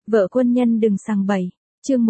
Vợ quân nhân đừng sằng bậy. Chương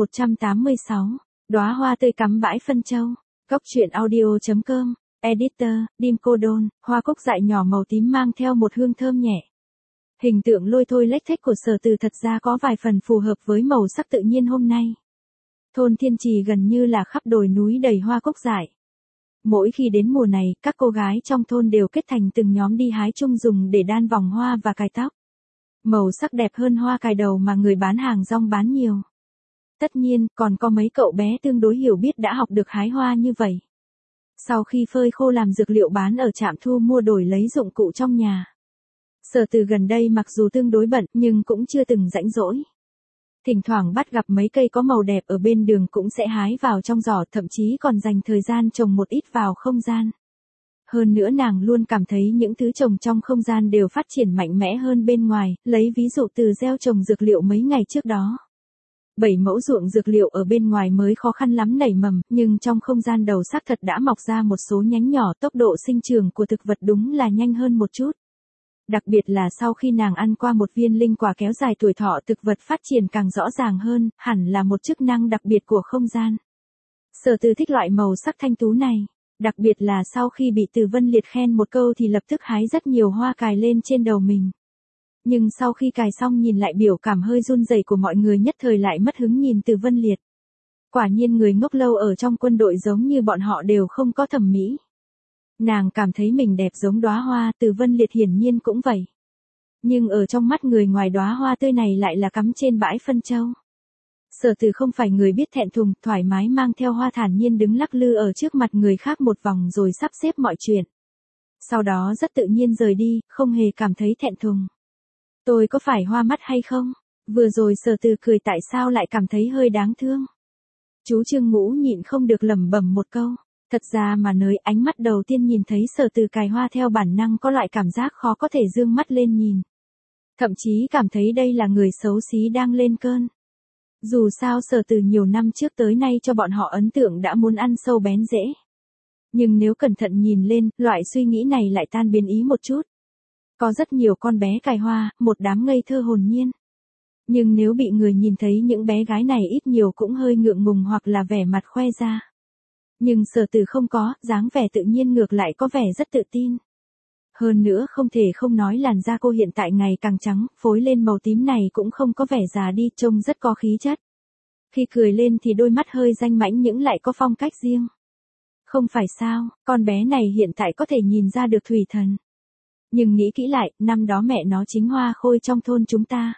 186. Đóa hoa tươi cắm bãi phân châu. Góc truyện audio.com. Editor, Dim Cô Đôn, hoa cúc dại nhỏ màu tím mang theo một hương thơm nhẹ. Hình tượng lôi thôi lếch thếch của Sở Từ thật ra có vài phần phù hợp với màu sắc tự nhiên hôm nay. Thôn Thiên Trì gần như là khắp đồi núi đầy hoa cúc dại. Mỗi khi đến mùa này, các cô gái trong thôn đều kết thành từng nhóm đi hái chung dùng để đan vòng hoa và cài tóc. Màu sắc đẹp hơn hoa cài đầu mà người bán hàng rong bán nhiều. Tất nhiên, còn có mấy cậu bé tương đối hiểu biết đã học được hái hoa như vậy. Sau khi phơi khô làm dược liệu bán ở trạm thu mua đổi lấy dụng cụ trong nhà. Sở Từ gần đây mặc dù tương đối bận nhưng cũng chưa từng rãnh rỗi. Thỉnh thoảng bắt gặp mấy cây có màu đẹp ở bên đường cũng sẽ hái vào trong giỏ, thậm chí còn dành thời gian trồng một ít vào không gian. Hơn nữa nàng luôn cảm thấy những thứ trồng trong không gian đều phát triển mạnh mẽ hơn bên ngoài, lấy ví dụ từ gieo trồng dược liệu mấy ngày trước đó. 7 mẫu ruộng dược liệu ở bên ngoài mới khó khăn lắm nảy mầm, nhưng trong không gian đầu xác thật đã mọc ra một số nhánh nhỏ, tốc độ sinh trưởng của thực vật đúng là nhanh hơn một chút. Đặc biệt là sau khi nàng ăn qua một viên linh quả kéo dài tuổi thọ, thực vật phát triển càng rõ ràng hơn, hẳn là một chức năng đặc biệt của không gian. Sở Từ thích loại màu sắc thanh tú này, đặc biệt là sau khi bị Từ Vân Liệt khen một câu thì lập tức hái rất nhiều hoa cài lên trên đầu mình. Nhưng sau khi cài xong nhìn lại biểu cảm hơi run rẩy của mọi người, nhất thời lại mất hứng nhìn Từ Vân Liệt. Quả nhiên người ngốc lâu ở trong quân đội giống như bọn họ đều không có thẩm mỹ. Nàng cảm thấy mình đẹp giống đóa hoa, Từ Vân Liệt hiển nhiên cũng vậy. Nhưng ở trong mắt người ngoài, đóa hoa tươi này lại là cắm trên bãi phân châu. Sở Từ không phải người biết thẹn thùng, thoải mái mang theo hoa thản nhiên đứng lắc lư ở trước mặt người khác một vòng rồi sắp xếp mọi chuyện. Sau đó rất tự nhiên rời đi, không hề cảm thấy thẹn thùng. Tôi có phải hoa mắt hay không? Vừa rồi Sở Từ cười tại sao lại cảm thấy hơi đáng thương. Chú Trương Ngũ nhịn không được lẩm bẩm một câu. Thật ra mà nói, ánh mắt đầu tiên nhìn thấy Sở Từ cài hoa theo bản năng có loại cảm giác khó có thể dương mắt lên nhìn. Thậm chí cảm thấy đây là người xấu xí đang lên cơn. Dù sao Sở Từ nhiều năm trước tới nay cho bọn họ ấn tượng đã muốn ăn sâu bén rễ. Nhưng nếu cẩn thận nhìn lên, loại suy nghĩ này lại tan biến ý một chút. Có rất nhiều con bé cài hoa, một đám ngây thơ hồn nhiên. Nhưng nếu bị người nhìn thấy những bé gái này ít nhiều cũng hơi ngượng ngùng hoặc là vẻ mặt khoe ra. Nhưng Sở Từ không có, dáng vẻ tự nhiên ngược lại có vẻ rất tự tin. Hơn nữa không thể không nói làn da cô hiện tại ngày càng trắng, phối lên màu tím này cũng không có vẻ già đi, trông rất có khí chất. Khi cười lên thì đôi mắt hơi danh mãnh nhưng lại có phong cách riêng. Không phải sao, con bé này hiện tại có thể nhìn ra được thủy thần. Nhưng nghĩ kỹ lại, năm đó mẹ nó chính hoa khôi trong thôn chúng ta.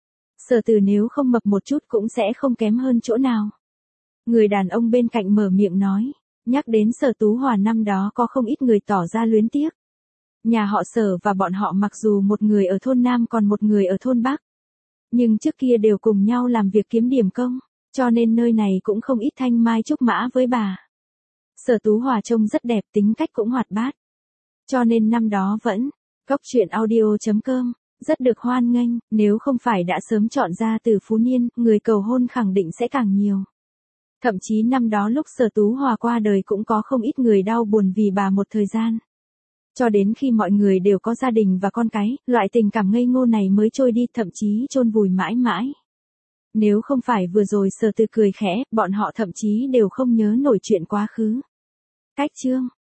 Sở Từ nếu không mập một chút cũng sẽ không kém hơn chỗ nào. Người đàn ông bên cạnh mở miệng nói, nhắc đến Sở Tú Hòa năm đó có không ít người tỏ ra luyến tiếc. Nhà họ Sở và bọn họ mặc dù một người ở thôn Nam còn một người ở thôn Bắc. Nhưng trước kia đều cùng nhau làm việc kiếm điểm công, cho nên nơi này cũng không ít thanh mai trúc mã với bà. Sở Tú Hòa trông rất đẹp, tính cách cũng hoạt bát. Cho nên năm đó vẫn, góc truyện audio.com, rất được hoan nghênh, nếu không phải đã sớm chọn ra từ Phú Niên, người cầu hôn khẳng định sẽ càng nhiều. Thậm chí năm đó lúc Sở Tú Hòa qua đời cũng có không ít người đau buồn vì bà một thời gian. Cho đến khi mọi người đều có gia đình và con cái, loại tình cảm ngây ngô này mới trôi đi, thậm chí chôn vùi mãi mãi. Nếu không phải vừa rồi Sở Từ cười khẽ, bọn họ thậm chí đều không nhớ nổi chuyện quá khứ. Cách chương